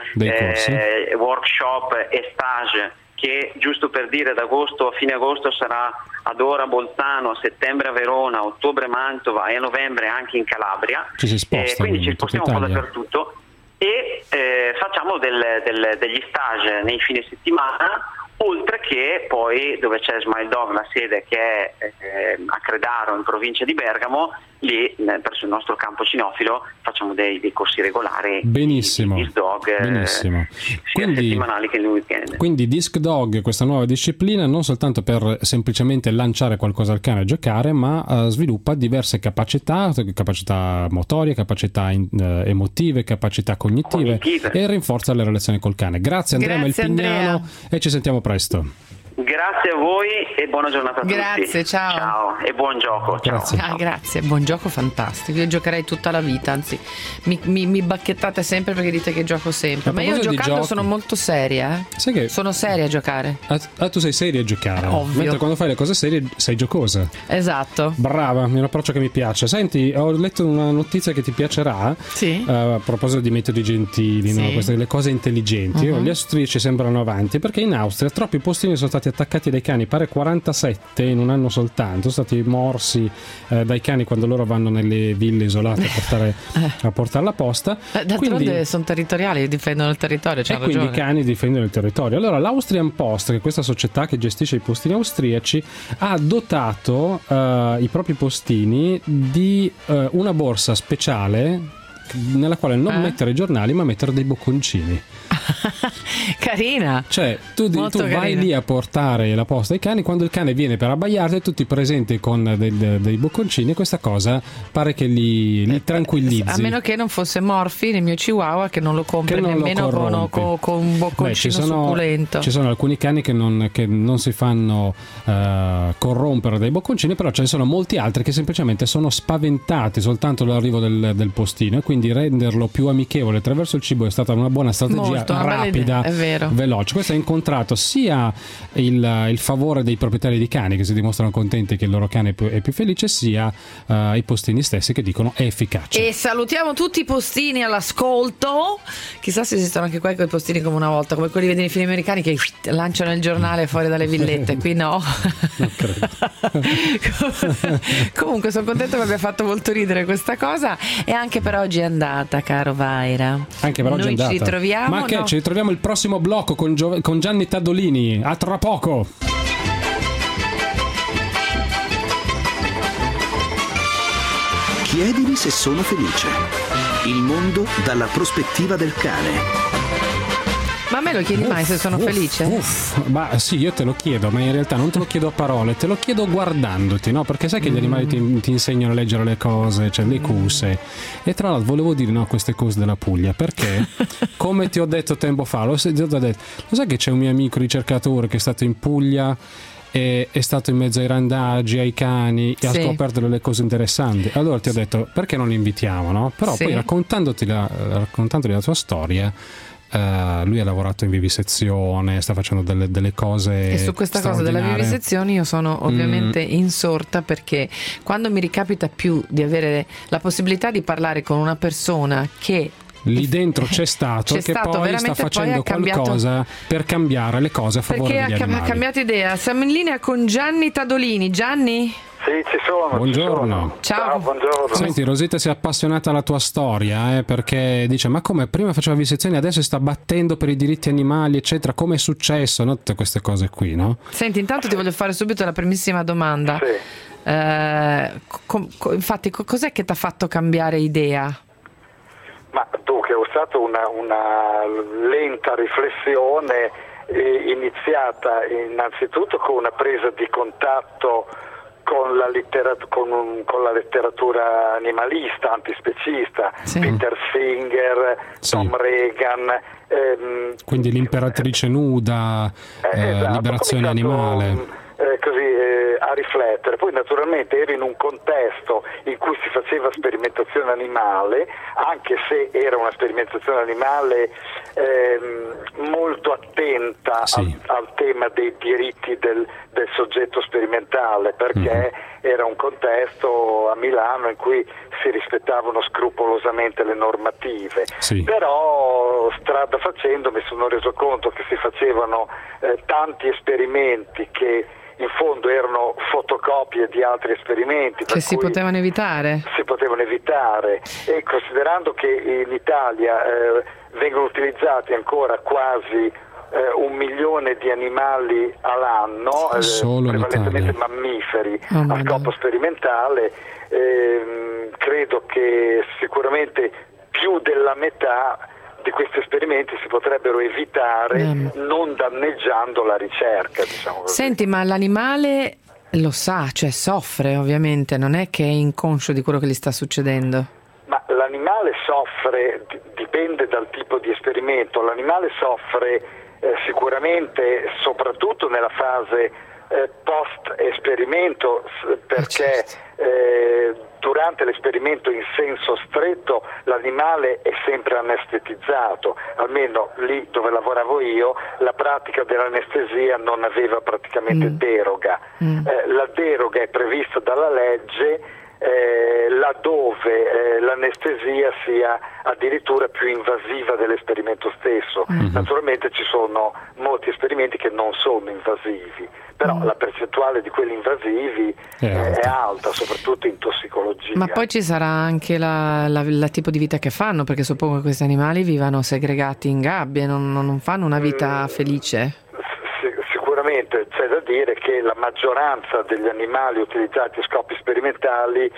eh, workshop e stage, che giusto per dire ad agosto, a fine agosto sarà ad Ora Bolzano, a settembre a Verona, a ottobre Mantova e a novembre anche in Calabria. Ci si sposta, eh, quindi ci spostiamo un po' dappertutto. E eh, facciamo del, del, degli stage nei fine settimana, oltre che poi dove c'è Smile Dog, la sede che è eh, a Credaro in provincia di Bergamo, lì presso il nostro campo cinofilo facciamo dei, dei corsi regolari. Benissimo. Di, di disc dog, Benissimo. Eh, sia quindi, settimanali che nel weekend. Quindi disc dog, questa nuova disciplina, non soltanto per semplicemente lanciare qualcosa al cane a giocare, ma uh, sviluppa diverse capacità, capacità motorie, capacità in, uh, emotive, capacità cognitive, cognitive e rinforza le relazioni col cane. Grazie Andrea Grazie, Melpignano Andrea. E ci sentiamo presto. Grazie a voi e buona giornata a Grazie, tutti. ciao. Ciao e buon gioco. Grazie. Ciao. Ah, grazie, buon gioco fantastico. Io giocherei tutta la vita, anzi mi, mi, mi bacchettate sempre perché dite che gioco sempre. A Ma io proposito di giocando giochi- sono molto seria, eh. Sai che Sono seria a giocare. ah, ah, tu sei seria a giocare, Ovvio. mentre quando fai le cose serie sei giocosa. Esatto. Brava, è un approccio che mi piace. Senti, ho letto una notizia che ti piacerà. Sì. eh, a proposito di metodi gentili, no? Sì. Queste le cose intelligenti. Uh-huh. Gli austriaci sembrano avanti perché in Austria troppi postini sono stati attaccati dai cani, pare quarantasette in un anno soltanto, sono stati morsi eh, dai cani quando loro vanno nelle ville isolate a portare, a portare la posta. Eh, D'altronde Quindi- sono territoriali, difendono il territorio, c'ha e quindi ragione. i cani difendono il territorio. Allora l'Austrian Post, che è questa società che gestisce i postini austriaci, ha dotato eh, i propri postini di eh, una borsa speciale nella quale non Eh? mettere i giornali ma mettere dei bocconcini. Carina. Cioè tu, di- Molto tu vai carina. lì a portare la posta ai cani, quando il cane viene per abbaiarti tu ti presenti con del- dei bocconcini e questa cosa pare che li, li tranquillizzi. A meno che non fosse Morphy nel mio Chihuahua, che non lo compri Che non lo nemmeno con, corrompi. con, con un Beh, bocconcino ci sono, succulento. ci sono alcuni cani che non, che non si fanno eh, corrompere dai bocconcini, però ce ne sono molti altri che semplicemente sono spaventati soltanto dall'arrivo del, del postino, e quindi renderlo più amichevole attraverso il cibo è stata una buona strategia. Molto, una bella rapida, idea, è vero. veloce. Questo ha incontrato sia il, il favore dei proprietari di cani che si dimostrano contenti che il loro cane è più, è più felice, sia eh, i postini stessi che dicono è efficace. E salutiamo tutti i postini all'ascolto. Chissà se esistono anche qua quei postini come una volta, come quelli vedi nei film americani che lanciano il giornale fuori dalle villette. Qui no. Non credo. Comunque sono contento che abbia fatto molto ridere questa cosa. E anche per oggi è andata, caro Vaira. Anche per oggi Noi è andata. ci ritroviamo. Ma che no? ci ritroviamo il prossimo blocco con, Gio- con Gianni Taddolini. A tra poco. Chiedili se sono felice. Il mondo dalla prospettiva del cane. Ma a me lo chiedi mai se sono Uff, felice? Uff, ma sì, io te lo chiedo, ma in realtà non te lo chiedo a parole, te lo chiedo guardandoti, no? Perché sai che gli animali ti, ti insegnano a leggere le cose, cioè le cuse. E tra l'altro volevo dire no, queste cose della Puglia, perché come ti ho detto tempo fa, lo, sai- ti ho detto, lo sai che c'è un mio amico ricercatore che è stato in Puglia e è stato in mezzo ai randaggi, ai cani, e ha Sì. scoperto delle cose interessanti. Allora ti ho detto perché non li invitiamo, no? Però Sì. poi raccontandoti la, raccontandoti la tua storia, Uh, lui ha lavorato in vivisezione, sta facendo delle, delle cose E su questa cosa della straordinarie. vivisezione io sono ovviamente Mm. insorta, perché quando mi ricapita più di avere la possibilità di parlare con una persona che Lì dentro c'è stato, C'è che stato, poi sta veramente, poi facendo ha cambiato- qualcosa per cambiare le cose a favore perché ha, degli cam- ha animali. cambiato idea. Siamo in linea con Gianni Taddolini. Gianni? Sì, ci sono. Buongiorno. Ci sono. Ciao. buongiorno. Senti, Rosetta si è appassionata alla tua storia, eh, perché dice: ma come prima faceva vivisezione, adesso si sta battendo per i diritti animali, eccetera. Come è successo? No? Tutte queste cose qui, no? Senti, intanto ti voglio fare subito la primissima domanda. Sì. Eh, co- co- infatti, co- cos'è che ti ha fatto cambiare idea? Ma dunque, ho stato una, una lenta riflessione eh, iniziata innanzitutto con una presa di contatto con la, litterat- con un- con la letteratura animalista, antispecista, Sì. Peter Singer, Sì. Tom Regan. ehm, Quindi l'imperatrice nuda, eh, eh, esatto, liberazione ho cominciato, animale. eh, così eh, a riflettere. Poi naturalmente ero in un contesto in cui si faceva sperimentazione animale, anche se era una sperimentazione animale ehm, molto attenta Sì. al, al tema dei diritti del, del soggetto sperimentale, perché era un contesto a Milano in cui si rispettavano scrupolosamente le normative. Sì. Però strada facendo mi sono reso conto che si facevano eh, tanti esperimenti che in fondo erano fotocopie di altri esperimenti per Che si cui potevano evitare? si potevano evitare, e considerando che in Italia eh, vengono utilizzati ancora quasi eh, un milione di animali all'anno, eh, prevalentemente mammiferi, oh, a scopo sperimentale. Eh, credo che sicuramente più della metà di questi esperimenti si potrebbero evitare mm. non danneggiando la ricerca, diciamo così. Senti, ma l'animale lo sa, cioè soffre ovviamente, non è che è inconscio di quello che gli sta succedendo? Ma l'animale soffre, dipende dal tipo di esperimento, l'animale soffre eh, sicuramente soprattutto nella fase eh, post esperimento, perché eh, durante l'esperimento in senso stretto l'animale è sempre anestetizzato, almeno lì dove lavoravo io la pratica dell'anestesia non aveva praticamente mm. deroga. Mm. Eh, la deroga è prevista dalla legge eh, laddove eh, l'anestesia sia addirittura più invasiva dell'esperimento stesso. Mm-hmm. Naturalmente ci sono molti esperimenti che non sono invasivi, però mm. la percentuale di quelli invasivi è alta. è alta, soprattutto in tossicologia. Ma poi ci sarà anche la, la, la tipo di vita che fanno, perché suppongo che questi animali vivano segregati in gabbie, non, non fanno una vita mm. felice. Sicuramente c'è da dire che la maggioranza degli animali utilizzati a scopi sperimentali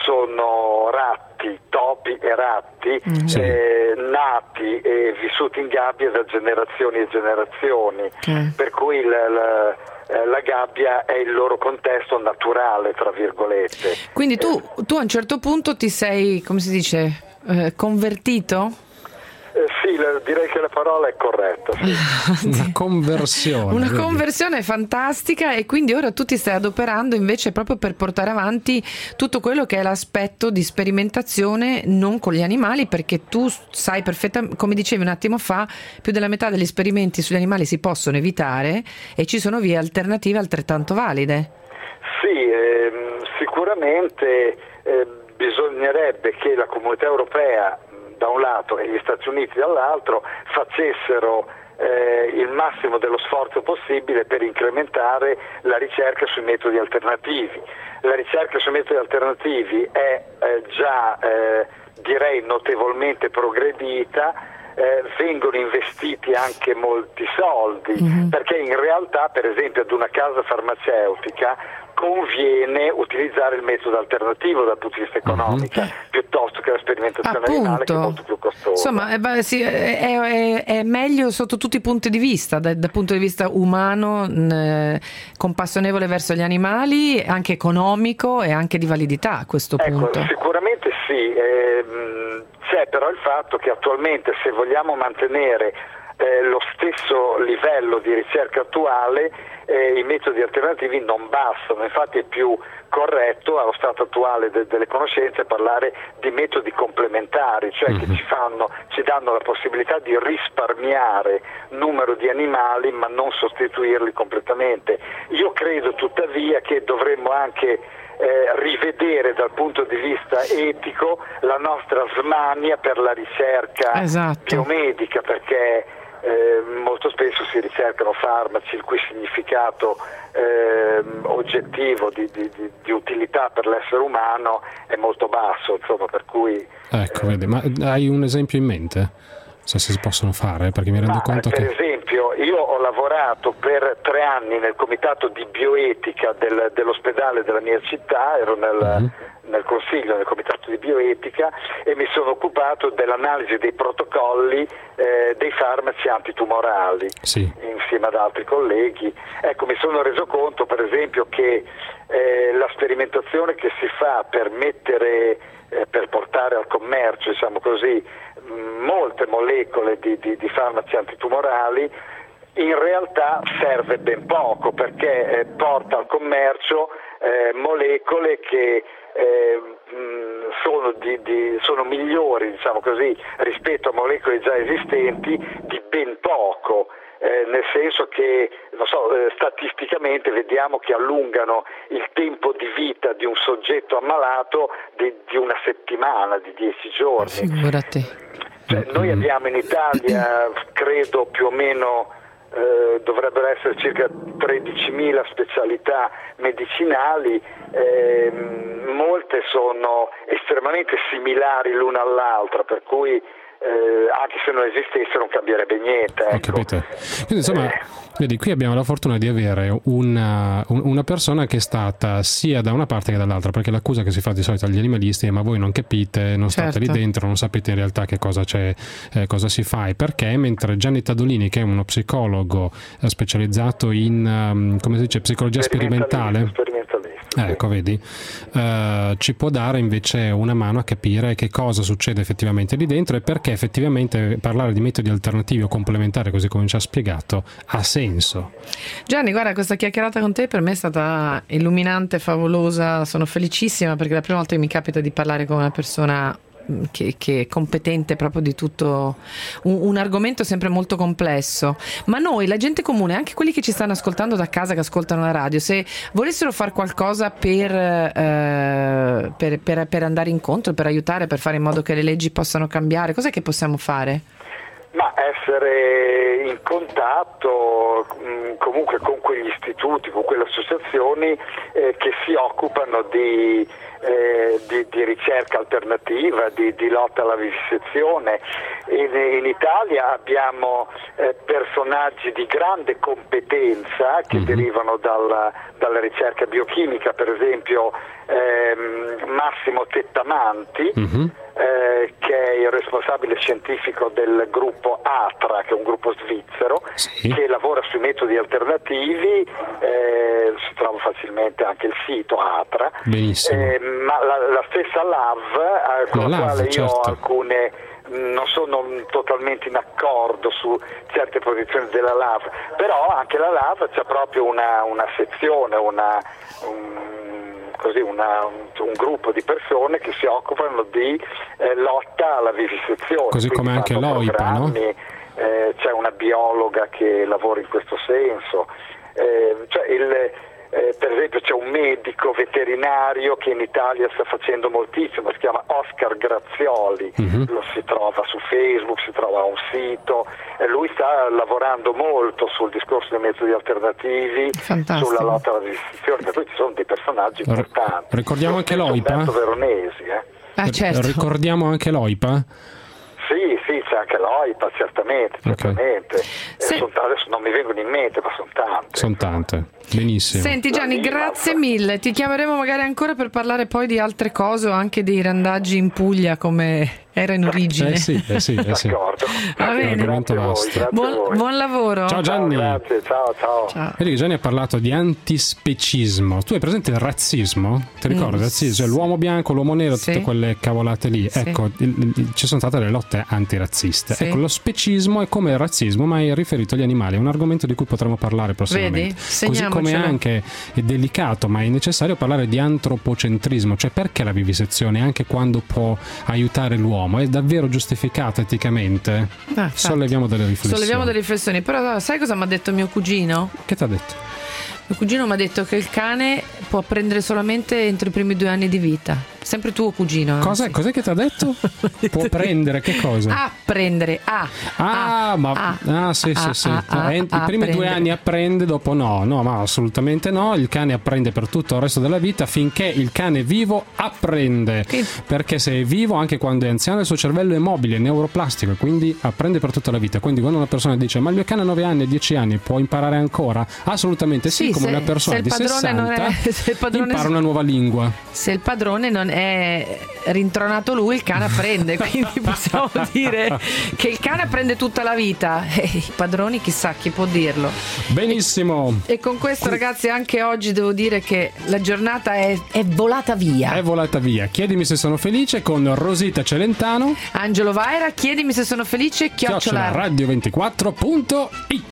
sono ratti, topi e ratti, mm. eh, nati e vissuti in gabbie da generazioni e generazioni, okay. per cui la, la, la gabbia è il loro contesto naturale, tra virgolette. Quindi tu, tu a un certo punto ti sei, come si dice, eh, convertito? Eh, sì, direi che la parola è corretta. Sì. Una conversione. Una vedi? conversione fantastica, e quindi ora tu ti stai adoperando invece proprio per portare avanti tutto quello che è l'aspetto di sperimentazione non con gli animali, perché tu sai perfettamente, come dicevi un attimo fa, più della metà degli esperimenti sugli animali si possono evitare e ci sono vie alternative altrettanto valide. Sì, ehm, sicuramente eh, bisognerebbe che la Comunità Europea da un lato e gli Stati Uniti dall'altro facessero eh, il massimo dello sforzo possibile per incrementare la ricerca sui metodi alternativi. La ricerca sui metodi alternativi è eh, già eh, direi notevolmente progredita, eh, vengono investiti anche molti soldi, mm-hmm. perché in realtà per esempio ad una casa farmaceutica conviene utilizzare il metodo alternativo dal punto di vista economico mm-hmm. piuttosto che la sperimentazione Appunto. animale, che è molto più costosa. Insomma, è, sì, è, è, è meglio sotto tutti i punti di vista, dal, dal punto di vista umano, eh, compassionevole verso gli animali, anche economico e anche di validità a questo ecco, punto. Sicuramente sì, ehm, c'è però il fatto che attualmente se vogliamo mantenere eh, lo stesso livello di ricerca attuale, eh, i metodi alternativi non bastano, infatti è più corretto allo stato attuale de- delle conoscenze parlare di metodi complementari, cioè mm-hmm. che ci fanno, ci danno la possibilità di risparmiare numero di animali ma non sostituirli completamente. Io credo tuttavia che dovremmo anche eh, rivedere dal punto di vista etico la nostra smania per la ricerca esatto. biomedica, perché Eh, molto spesso si ricercano farmaci il cui significato eh, oggettivo di, di, di, di utilità per l'essere umano è molto basso, insomma, per cui ecco, eh, vedi, ma hai un esempio in mente? Se si possono fare, perché mi rendo ma, conto per che per esempio io ho lavorato per tre anni nel comitato di bioetica del, dell'ospedale della mia città, ero nel, uh-huh. nel consiglio, nel comitato di bioetica, e mi sono occupato dell'analisi dei protocolli eh, dei farmaci antitumorali sì. insieme ad altri colleghi. Ecco, mi sono reso conto per esempio che eh, la sperimentazione che si fa per mettere eh, per portare al commercio, diciamo così, molte molecole di, di, di farmaci antitumorali in realtà serve ben poco, perché eh, porta al commercio eh, molecole che eh, mh, sono, di, di, sono migliori, diciamo così, rispetto a molecole già esistenti di ben poco. Eh, nel senso che non so, eh, statisticamente vediamo che allungano il tempo di vita di un soggetto ammalato di, di una settimana, di dieci giorni. Figurati. Cioè, noi abbiamo in Italia, credo più o meno, eh, dovrebbero essere circa tredicimila specialità medicinali, eh, molte sono estremamente similari l'una all'altra, per cui eh, anche se non esistesse non cambierebbe niente. Ecco. Ho capito. Quindi insomma, eh. vedi, qui abbiamo la fortuna di avere una, una persona che è stata sia da una parte che dall'altra, perché l'accusa che si fa di solito agli animalisti è: ma voi non capite, non state certo. lì dentro, non sapete in realtà che cosa c'è, eh, cosa si fa e perché, mentre Gianni Tadolini, che è uno psicologo eh, specializzato in um, come si dice, psicologia sperimentale, ecco, vedi, uh, ci può dare invece una mano a capire che cosa succede effettivamente lì dentro e perché effettivamente parlare di metodi alternativi o complementari, così come ci ha spiegato, ha senso. Gianni, guarda, questa chiacchierata con te per me è stata illuminante, favolosa, sono felicissima perché è la prima volta che mi capita di parlare con una persona Che, che è competente proprio di tutto un, un argomento sempre molto complesso. Ma noi, la gente comune, anche quelli che ci stanno ascoltando da casa, che ascoltano la radio, se volessero fare qualcosa per, eh, per, per, per andare incontro, per aiutare, per fare in modo che le leggi possano cambiare, cos'è che possiamo fare? Ma essere in contatto mh, comunque con quegli istituti, con quelle associazioni eh, che si occupano di Eh, di, di ricerca alternativa, di, di lotta alla vivisezione. In, in Italia abbiamo eh, personaggi di grande competenza che mm-hmm. derivano dalla, dalla ricerca biochimica, per esempio ehm, Massimo Tettamanti, mm-hmm. eh, che è il responsabile scientifico del gruppo ATRA, che è un gruppo svizzero, sì. che lavora sui metodi alternativi, eh, si trova facilmente anche il sito ATRA. Benissimo. Eh, ma la, la stessa L A V, eh, con la, la quale io certo. ho alcune, non sono totalmente in accordo su certe posizioni della L A V, però anche la L A V c'ha proprio una, una sezione, una, un, così una, un, un gruppo di persone che si occupano di eh, lotta alla vivisezione. Così Quindi come anche l'O I P A, no? Eh, c'è una biologa che lavora in questo senso. Eh, cioè il Eh, per esempio c'è un medico veterinario che in Italia sta facendo moltissimo, si chiama Oscar Grazioli, mm-hmm. lo si trova su Facebook, si trova a un sito, e lui sta lavorando molto sul discorso dei metodi alternativi, Fantastico. sulla lotta alla vivisezione, per cui ci sono dei personaggi importanti. R- ricordiamo anche l'O I P A? Veronesi, eh. Ah, certo. Ricordiamo anche l'O I P A? Sì, sì, c'è anche l'O I P A, certamente, certamente. Okay. Se... Eh, sono, adesso non mi vengono in mente, ma sono tante. Sono tante, benissimo. Senti Gianni, grazie mille, ti chiameremo magari ancora per parlare poi di altre cose o anche dei randaggi in Puglia come era in origine. Eh sì, eh sì, eh sì. D'accordo. Va bene. Grazie a voi, grazie buon, a voi. buon lavoro. Ciao Gianni. Ciao, grazie, ciao, ciao. Ciao. Vedi che Gianni ha parlato di antispecismo. Tu hai presente il razzismo? Ti ricordi? Mm, razzismo, cioè l'uomo bianco, l'uomo nero, sì. tutte quelle cavolate lì. Sì. Ecco, il, il, ci sono state le lotte antirazziste. Sì. Ecco, lo specismo è come il razzismo, ma è riferito agli animali. È un argomento di cui potremo parlare prossimamente. Vedi? Così come anche è delicato, ma è necessario parlare di antropocentrismo, cioè perché la vivisezione, anche quando può aiutare l'uomo, è davvero giustificata eticamente? Ah, Solleviamo delle riflessioni. Solleviamo delle riflessioni, però sai cosa mi ha detto mio cugino? Che ti ha detto? Mio cugino mi ha detto che il cane può prendere solamente entro i primi due anni di vita. Sempre tuo cugino. Cos'è, cos'è che ti ha detto? Può prendere che cosa? A prendere, a. Ah, a, ma a, ah, sì, a, sì, sì. a, a, I a, primi a due anni apprende, dopo no, no, ma assolutamente no. Il cane apprende per tutto il resto della vita finché il cane è vivo apprende. Che... Perché se è vivo, anche quando è anziano, il suo cervello è mobile, è neuroplastico e quindi apprende per tutta la vita. Quindi quando una persona dice ma il mio cane ha nove anni, dieci anni, può imparare ancora? Assolutamente sì, sì come se, una persona di sessanta non è, se il padrone impara una nuova lingua. Se il padrone non è rintronato lui, il cane apprende, quindi possiamo dire che il cane apprende tutta la vita e i padroni chissà chi può dirlo. Benissimo. E, e con questo ragazzi anche oggi devo dire che la giornata è, è volata via. È volata via. Chiedimi se sono felice con Rosita Celentano, Angelo Vaira, chiedimi se sono felice chiocciola radio ventiquattro punto it.